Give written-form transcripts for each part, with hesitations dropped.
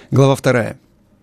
Глава 2.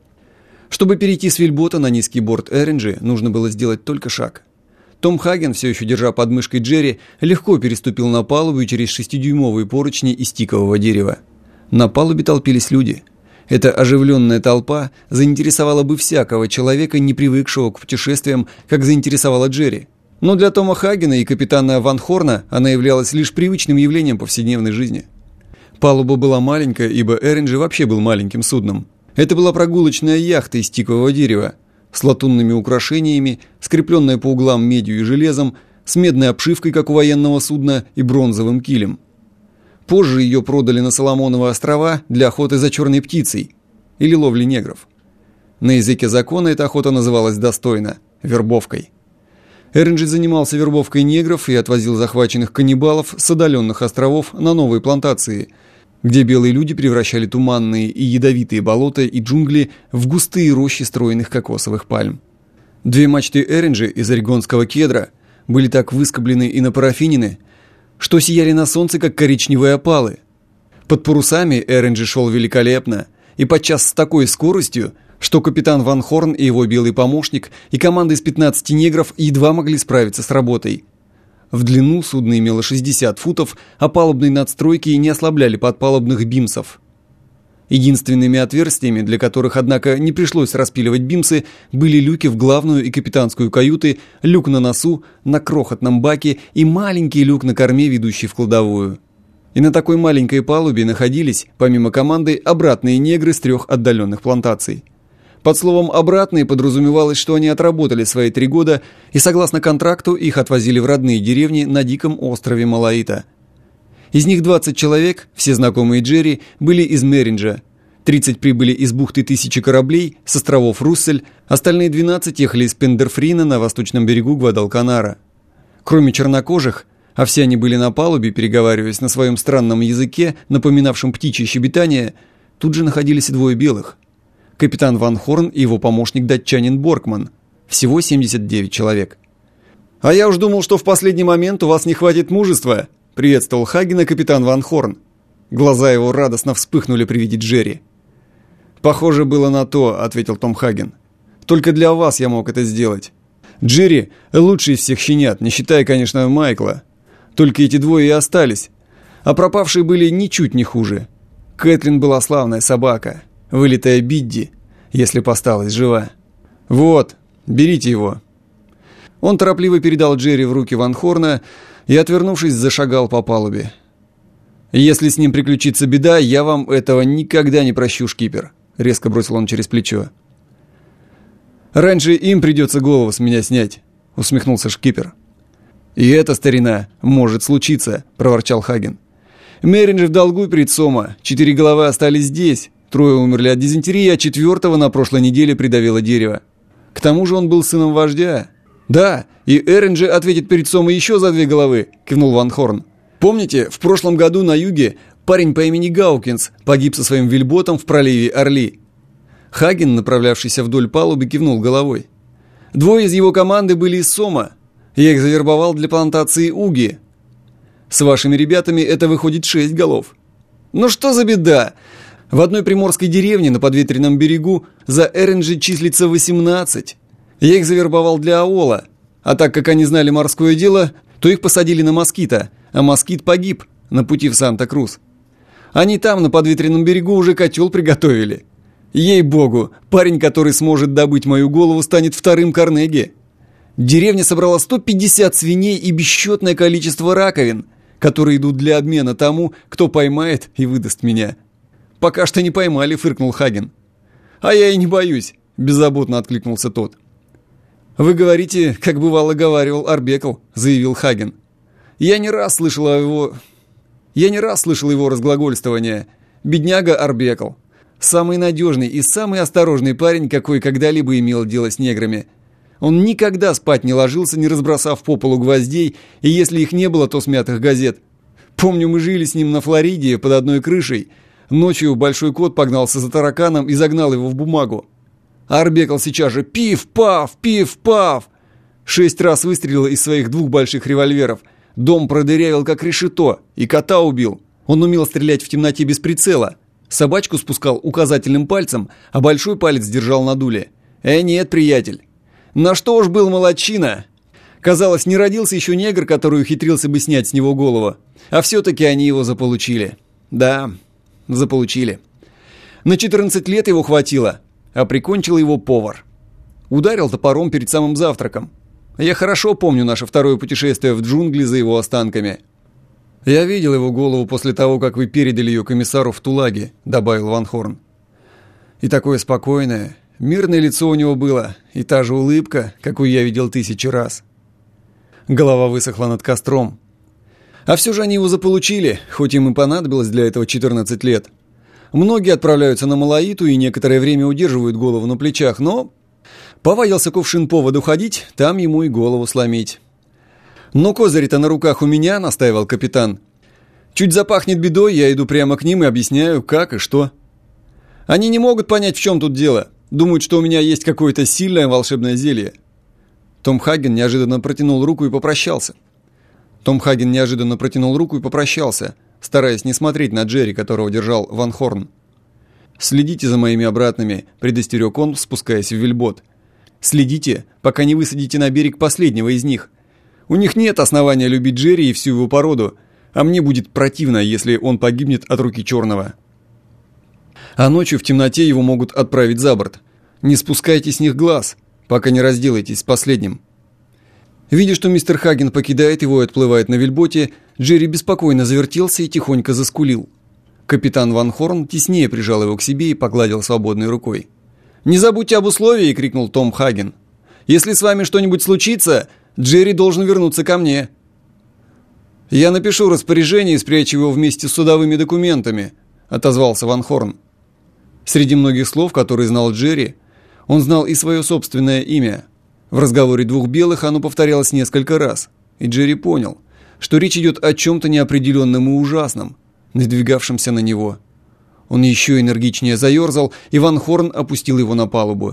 Чтобы перейти с вельбота на низкий борт Эринджи, нужно было сделать только шаг. Том Хаген, все еще держа под мышкой Джерри, легко переступил на палубу через 6-дюймовые поручни из тикового дерева. На палубе толпились люди. Эта оживленная толпа заинтересовала бы всякого человека, не привыкшего к путешествиям, как заинтересовала Джерри. Но для Тома Хагена и капитана Ван Хорна она являлась лишь привычным явлением повседневной жизни. Палуба была маленькая, ибо Эринджи вообще был маленьким судном. Это была прогулочная яхта из тикового дерева, с латунными украшениями, скрепленная по углам медью и железом, с медной обшивкой, как у военного судна, и бронзовым килем. Позже ее продали на Соломоновы острова для охоты за черной птицей или ловли негров. На языке закона эта охота называлась достойно – вербовкой. Эринджи занимался вербовкой негров и отвозил захваченных каннибалов с отдаленных островов на новые плантации, где белые люди превращали туманные и ядовитые болота и джунгли в густые рощи стройных кокосовых пальм. Две мачты Эринджи из орегонского кедра были так выскоблены и напарафинены, что сияли на солнце, как коричневые опалы. Под парусами Эринджи шел великолепно и подчас с такой скоростью, что капитан Ван Хорн и его белый помощник и команда из 15 негров едва могли справиться с работой. В длину судно имело 60 футов, а палубные надстройки не ослабляли подпалубных бимсов. Единственными отверстиями, для которых, однако, не пришлось распиливать бимсы, были люки в главную и капитанскую каюты, люк на носу, на крохотном баке и маленький люк на корме, ведущий в кладовую. И на такой маленькой палубе находились, помимо команды, обратные негры с 3 отдаленных плантаций. Под словом «обратные» подразумевалось, что они отработали свои 3 года, и согласно контракту их отвозили в родные деревни на диком острове Малаита. Из них 20 человек, все знакомые Джерри, были из Меринджа, 30 прибыли из бухты 1000 кораблей с островов Руссель, остальные 12 ехали из Пендерфрина на восточном берегу Гвадалканара. Кроме чернокожих, а все они были на палубе, переговариваясь на своем странном языке, напоминавшем птичье щебетание, тут же находились и 2 белых. Капитан Ван Хорн и его помощник-датчанин Боркман. Всего 79 человек. «А я уж думал, что в последний момент у вас не хватит мужества», — приветствовал Хагена капитан Ван Хорн. Глаза его радостно вспыхнули при виде Джерри. «Похоже было на то», — ответил Том Хаген. «Только для вас я мог это сделать. Джерри — лучший из всех щенят, не считая, конечно, Майкла. Только эти 2 и остались. А пропавшие были ничуть не хуже. Кэтрин была славная собака. Вылитая Бидди, если б осталась жива. Вот, берите его». Он торопливо передал Джерри в руки Ван Хорна и, отвернувшись, зашагал по палубе. «Если с ним приключится беда, я вам этого никогда не прощу, шкипер», — резко бросил он через плечо. «Раньше им придется голову с меня снять», — усмехнулся шкипер. «И это, старина, может случиться», — проворчал Хаген. «Меринджи в долгу перед Сома, 4 головы остались здесь». 3 умерли от дизентерии, а 4-го на прошлой неделе придавило дерево. К тому же он был сыном вождя. «Да, и Эринджи ответит перед Сомой еще за 2 головы», — кивнул Ван Хорн. «Помните, в прошлом году на юге парень по имени Гаукинс погиб со своим вельботом в проливе Орли?» Хаген, направлявшийся вдоль палубы, кивнул головой. 2 из его команды были из Сома. Я их завербовал для плантации Уги. С вашими ребятами это выходит 6 голов. Ну что за беда? В одной приморской деревне на подветренном берегу за Эринджи числится 18. Я их завербовал для Аола, а так как они знали морское дело, то их посадили на Москито, а Москит погиб на пути в Санта-Крус. Они там, на подветренном берегу, уже котел приготовили. Ей-богу, парень, который сможет добыть мою голову, станет 2-м Карнеги. Деревня собрала 150 свиней и бесчетное количество раковин, которые идут для обмена тому, кто поймает и выдаст меня. «Пока что не поймали», — фыркнул Хаген. «А я и не боюсь», — беззаботно откликнулся тот. «Вы говорите, как бывало говаривал Арбекл», — заявил Хаген. «Я не раз слышал его разглагольствования. Бедняга Арбекл. Самый надежный и самый осторожный парень, какой когда-либо имел дело с неграми. Он никогда спать не ложился, не разбросав по полу гвоздей, и если их не было, то смятых газет. Помню, мы жили с ним на Флориде под одной крышей. Ночью большой кот погнался за тараканом и загнал его в бумагу. Арбекл сейчас же пиф-паф, пиф-паф. 6 раз выстрелил из своих 2 больших револьверов. Дом продырявил как решето и кота убил. Он умел стрелять в темноте без прицела. Собачку спускал указательным пальцем, а большой палец держал на дуле. Нет, приятель. На что уж был молодчина. Казалось, не родился еще негр, который ухитрился бы снять с него голову. А все-таки они его заполучили. Да, заполучили. На 14 лет его хватило, а прикончил его повар. Ударил топором перед самым завтраком. Я хорошо помню наше второе путешествие в джунгли за его останками. «Я видел его голову после того, как вы передали ее комиссару в Тулаге», — добавил Ван Хорн. «И такое спокойное, мирное лицо у него было, и та же улыбка, какую я видел 1000 раз». Голова высохла над костром. А все же они его заполучили, хоть им и понадобилось для этого 14 лет. Многие отправляются на Малаиту и некоторое время удерживают голову на плечах, но повадился кувшин поводу ходить, там ему и голову сломить. «Но козыри-то на руках у меня», — настаивал капитан. «Чуть запахнет бедой, я иду прямо к ним и объясняю, как и что. Они не могут понять, в чем тут дело. Думают, что у меня есть какое-то сильное волшебное зелье». Том Хаген неожиданно протянул руку и попрощался. Стараясь не смотреть на Джерри, которого держал Ван Хорн. «Следите за моими обратными», — предостерег он, спускаясь в вельбот. «Следите, пока не высадите на берег последнего из них. У них нет основания любить Джерри и всю его породу, а мне будет противно, если он погибнет от руки черного. А ночью в темноте его могут отправить за борт. Не спускайте с них глаз, пока не разделаетесь с последним». Видя, что мистер Хаген покидает его и отплывает на вельботе, Джерри беспокойно завертелся и тихонько заскулил. Капитан Ван Хорн теснее прижал его к себе и погладил свободной рукой. «Не забудьте об условии!» — крикнул Том Хаген. «Если с вами что-нибудь случится, Джерри должен вернуться ко мне». «Я напишу распоряжение и спрячу его вместе с судовыми документами», — отозвался Ван Хорн. Среди многих слов, которые знал Джерри, он знал и свое собственное имя. В разговоре двух белых оно повторялось несколько раз, и Джерри понял, что речь идет о чем-то неопределенном и ужасном, надвигавшемся на него. Он еще энергичнее заерзал, и Ван Хорн опустил его на палубу.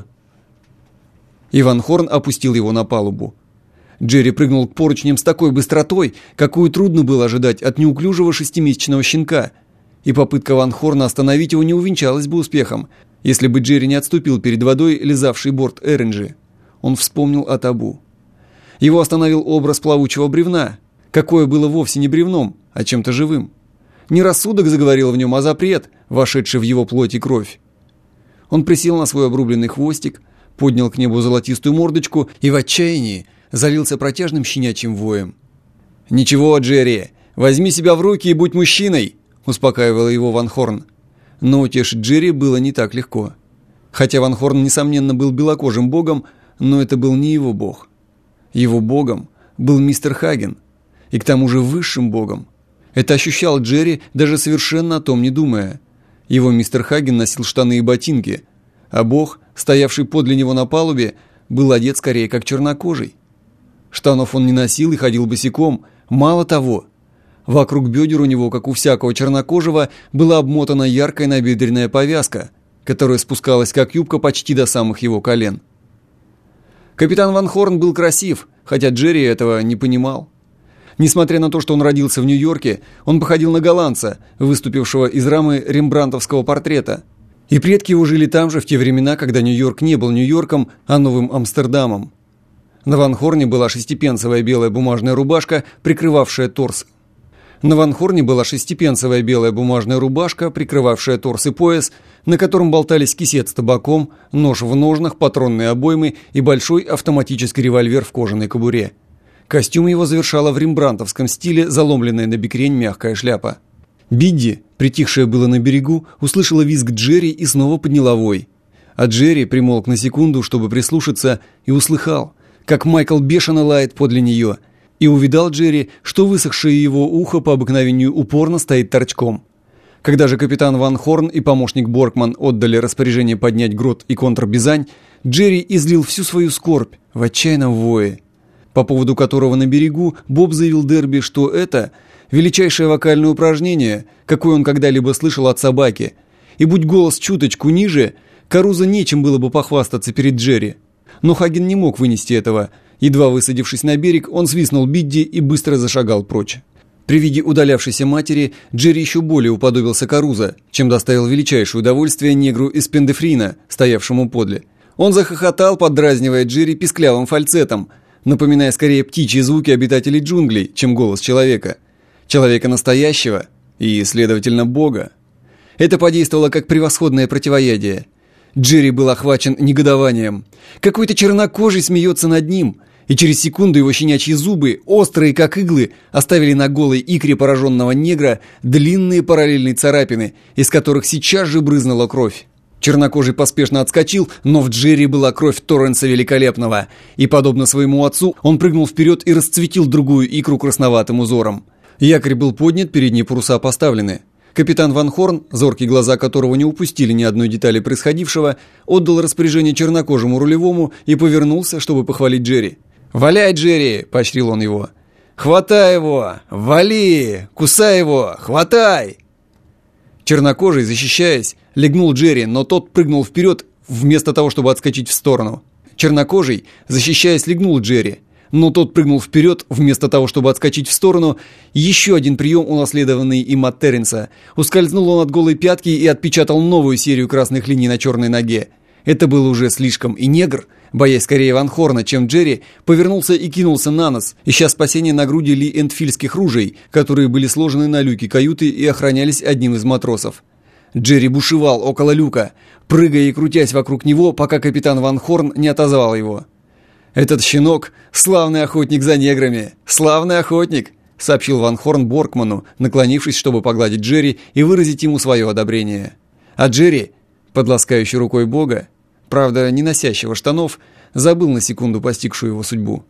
Джерри прыгнул к поручням с такой быстротой, какую трудно было ожидать от неуклюжего 6-месячного щенка, и попытка Ван Хорна остановить его не увенчалась бы успехом, если бы Джерри не отступил перед водой, лизавший борт Эренджи. Он вспомнил о табу. Его остановил образ плавучего бревна, какое было вовсе не бревном, а чем-то живым. Не рассудок заговорил в нем, а запрет, вошедший в его плоть и кровь. Он присел на свой обрубленный хвостик, поднял к небу золотистую мордочку и в отчаянии залился протяжным щенячьим воем. «Ничего, Джерри, возьми себя в руки и будь мужчиной!» — успокаивал его Ван Хорн. Но утешить Джерри было не так легко. Хотя Ван Хорн, несомненно, был белокожим богом, но это был не его бог. Его богом был мистер Хаген, и к тому же высшим богом. Это ощущал Джерри, даже совершенно о том не думая. Его мистер Хаген носил штаны и ботинки, а бог, стоявший подле него на палубе, был одет скорее как чернокожий. Штанов он не носил и ходил босиком. Мало того, вокруг бедер у него, как у всякого чернокожего, была обмотана яркая набедренная повязка, которая спускалась как юбка почти до самых его колен. Капитан Ван Хорн был красив, хотя Джерри этого не понимал. Несмотря на то, что он родился в Нью-Йорке, он походил на голландца, выступившего из рамы рембрандтовского портрета. И предки его жили там же в те времена, когда Нью-Йорк не был Нью-Йорком, а Новым Амстердамом. На Ван Хорне была шестипенсовая белая бумажная рубашка, прикрывавшая торс. и пояс, на котором болтались кисет с табаком, нож в ножнах, патронные обоймы и большой автоматический револьвер в кожаной кобуре. Костюм его завершала в рембрандтовском стиле заломленная на бекрень мягкая шляпа. Бидди, притихшая было на берегу, услышала визг Джерри и снова подняла вой. А Джерри примолк на секунду, чтобы прислушаться, и услыхал, как Майкл бешено лает подле нее, и увидал Джерри, что высохшее его ухо по обыкновению упорно стоит торчком. Когда же капитан Ван Хорн и помощник Боркман отдали распоряжение поднять грот и контрбизань, Джерри излил всю свою скорбь в отчаянном вое, по поводу которого на берегу Боб заявил Дерби, что это величайшее вокальное упражнение, какое он когда-либо слышал от собаки, и будь голос чуточку ниже, Карузо нечем было бы похвастаться перед Джерри. Но Хаген не мог вынести этого. Едва высадившись на берег, он свистнул Бидди и быстро зашагал прочь. При виде удалявшейся матери Джерри еще более уподобился Карузо, чем доставил величайшее удовольствие негру из Пендефрина, стоявшему подле. Он захохотал, поддразнивая Джерри писклявым фальцетом, напоминая скорее птичьи звуки обитателей джунглей, чем голос человека. Человека настоящего и, следовательно, Бога. Это подействовало как превосходное противоядие. Джерри был охвачен негодованием. Какой-то чернокожий смеется над ним, и через секунду его щенячьи зубы, острые как иглы, оставили на голой икре пораженного негра длинные параллельные царапины, из которых сейчас же брызнула кровь. Чернокожий поспешно отскочил, но в Джерри была кровь Торренса Великолепного, и, подобно своему отцу, он прыгнул вперед и расцветил другую икру красноватым узором. Якорь был поднят, передние паруса поставлены. Капитан Ван Хорн, зоркие глаза которого не упустили ни одной детали происходившего, отдал распоряжение чернокожему рулевому и повернулся, чтобы похвалить Джерри. «Валяй, Джерри!» – поощрил он его. «Хватай его! Вали! Кусай его! Хватай!» Чернокожий, защищаясь, легнул Джерри, но тот прыгнул вперед, вместо того, чтобы отскочить в сторону. Чернокожий, защищаясь, легнул Джерри, но тот прыгнул вперед, вместо того, чтобы отскочить в сторону. Еще один прием, унаследованный им от Терренса. Ускользнул он от голой пятки и отпечатал новую серию красных линий на черной ноге. Это было уже слишком, и негр, боясь скорее Ван Хорна, чем Джерри, повернулся и кинулся на нос, ища спасения на груди Ли-Энфильских ружей, которые были сложены на люке каюты и охранялись одним из матросов. Джерри бушевал около люка, прыгая и крутясь вокруг него, пока капитан Ван Хорн не отозвал его. «Этот щенок – славный охотник за неграми! Славный охотник!» – сообщил Ван Хорн Боркману, наклонившись, чтобы погладить Джерри и выразить ему свое одобрение. А Джерри, под ласкающей рукой Бога, правда, не носящего штанов, забыл на секунду постигшую его судьбу.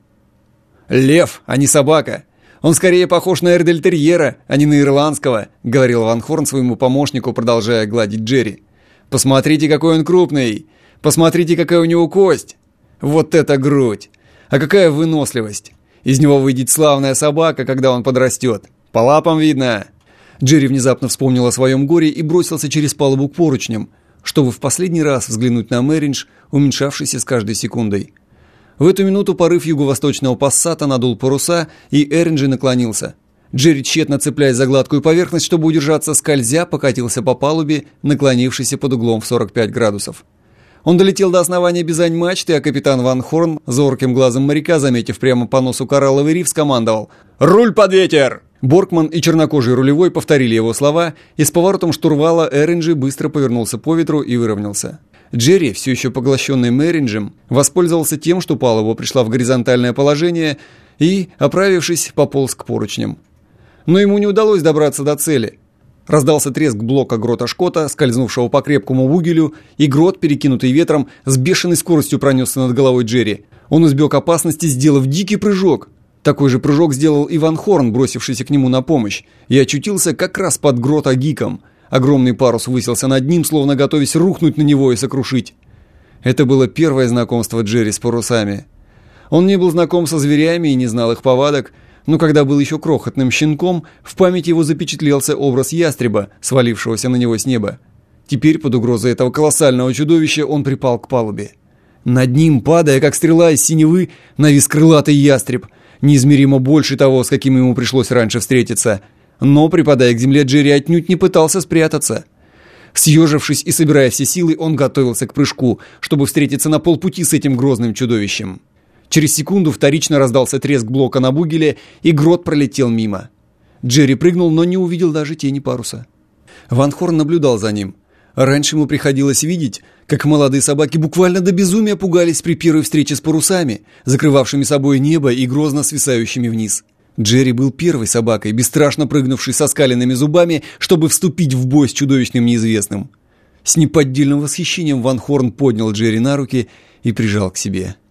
«Лев, а не собака! Он скорее похож на эрдельтерьера, а не на ирландского», — говорил Ван Хорн своему помощнику, продолжая гладить Джерри. «Посмотрите, какой он крупный! Посмотрите, какая у него кость! Вот это грудь! А какая выносливость! Из него выйдет славная собака, когда он подрастет! По лапам видно!» Джерри внезапно вспомнил о своем горе и бросился через палубу к поручням, чтобы в последний раз взглянуть на Мэриндж, уменьшавшийся с каждой секундой. В эту минуту порыв юго-восточного пассата надул паруса, и Эринджи наклонился. Джерри, тщетно цепляясь за гладкую поверхность, чтобы удержаться, скользя, покатился по палубе, наклонившийся под углом в 45 градусов. Он долетел до основания бизань-мачты, а капитан Ван Хорн, зорким глазом моряка, заметив прямо по носу коралловый риф, скомандовал: «Руль под ветер!» Боркман и чернокожий рулевой повторили его слова, и с поворотом штурвала Эринджи быстро повернулся по ветру и выровнялся. Джерри, все еще поглощенный Мэринджем, воспользовался тем, что палуба пришла в горизонтальное положение и, оправившись, пополз к поручням. Но ему не удалось добраться до цели. Раздался треск блока грота Шкота, скользнувшего по крепкому бугелю, и грот, перекинутый ветром, с бешеной скоростью пронесся над головой Джерри. Он избег опасности, сделав дикий прыжок. Такой же прыжок сделал и Ван Хорн, бросившийся к нему на помощь, и очутился как раз под грота Гиком. Огромный парус высился над ним, словно готовясь рухнуть на него и сокрушить. Это было первое знакомство Джерри с парусами. Он не был знаком со зверями и не знал их повадок, но когда был еще крохотным щенком, в памяти его запечатлелся образ ястреба, свалившегося на него с неба. Теперь, под угрозой этого колоссального чудовища, он припал к палубе. Над ним, падая, как стрела из синевы, навис крылатый ястреб, неизмеримо больше того, с каким ему пришлось раньше встретиться. Но, припадая к земле, Джерри отнюдь не пытался спрятаться. Съежившись и собирая все силы, он готовился к прыжку, чтобы встретиться на полпути с этим грозным чудовищем. Через секунду вторично раздался треск блока на бугеле, и грот пролетел мимо. Джерри прыгнул, но не увидел даже тени паруса. Ван Хорн наблюдал за ним. Раньше ему приходилось видеть, как молодые собаки буквально до безумия пугались при первой встрече с парусами, закрывавшими собой небо и грозно свисающими вниз. Джерри был первой собакой, бесстрашно прыгнувшей со скаленными зубами, чтобы вступить в бой с чудовищным неизвестным. С неподдельным восхищением Ван Хорн поднял Джерри на руки и прижал к себе.